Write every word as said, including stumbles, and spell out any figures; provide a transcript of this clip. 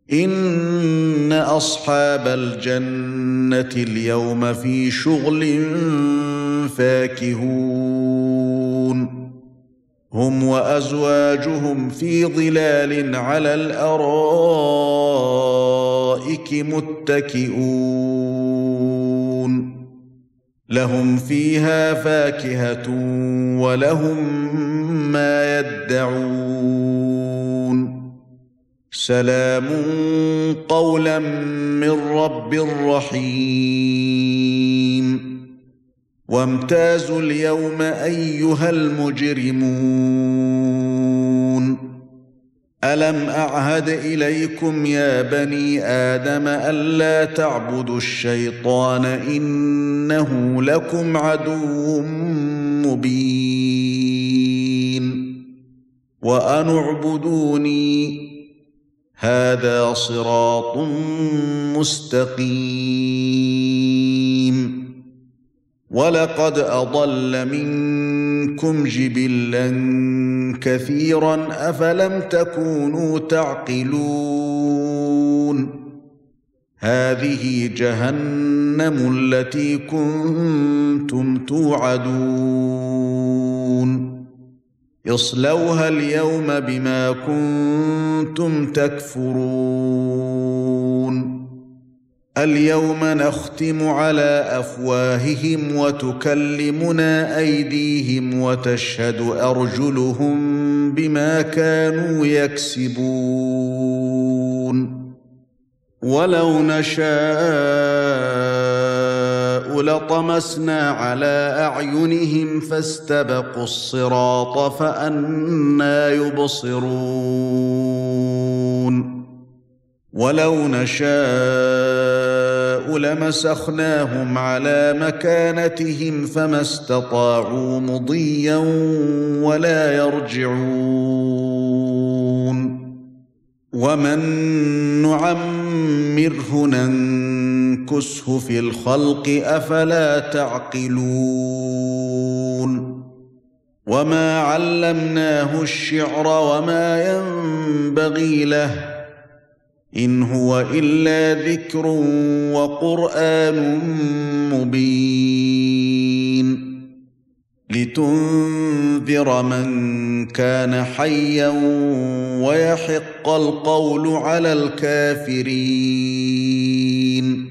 إن أصحاب الجنة اليوم في شغل فاكهون هم وأزواجهم في ظلال على الأرائك متكئون لهم فيها فاكهة ولهم ما يدعون سلام قولا من رب رحيم وامتازوا اليوم أيها المجرمون ألم أعهد إليكم يا بني آدم ألا تعبدوا الشيطان إنه لكم عدو مبين وأن اعبدوني هذا صراط مستقيم ولقد أضل منكم جبلا كثيرا أفلم تكونوا تعقلون هذه جهنم التي كنتم توعدون اصلوها اليوم بما كنتم تكفرون اليوم نختم على أفواههم وتكلمنا أيديهم وتشهد أرجلهم بما كانوا يكسبون ولو نشاء لطمسنا على أعينهم فاستبقوا الصراط فأنى يبصرون ولو نشاء لمسخناهم على مكانتهم فما استطاعوا مضيا ولا يرجعون ومن نعمره ننكسه في الخلق أفلا تعقلون وما علمناه الشعر وما ينبغي له إن هو إلا ذكر وقرآن مبين لتنذر من كان حيا ويحق القول على الكافرين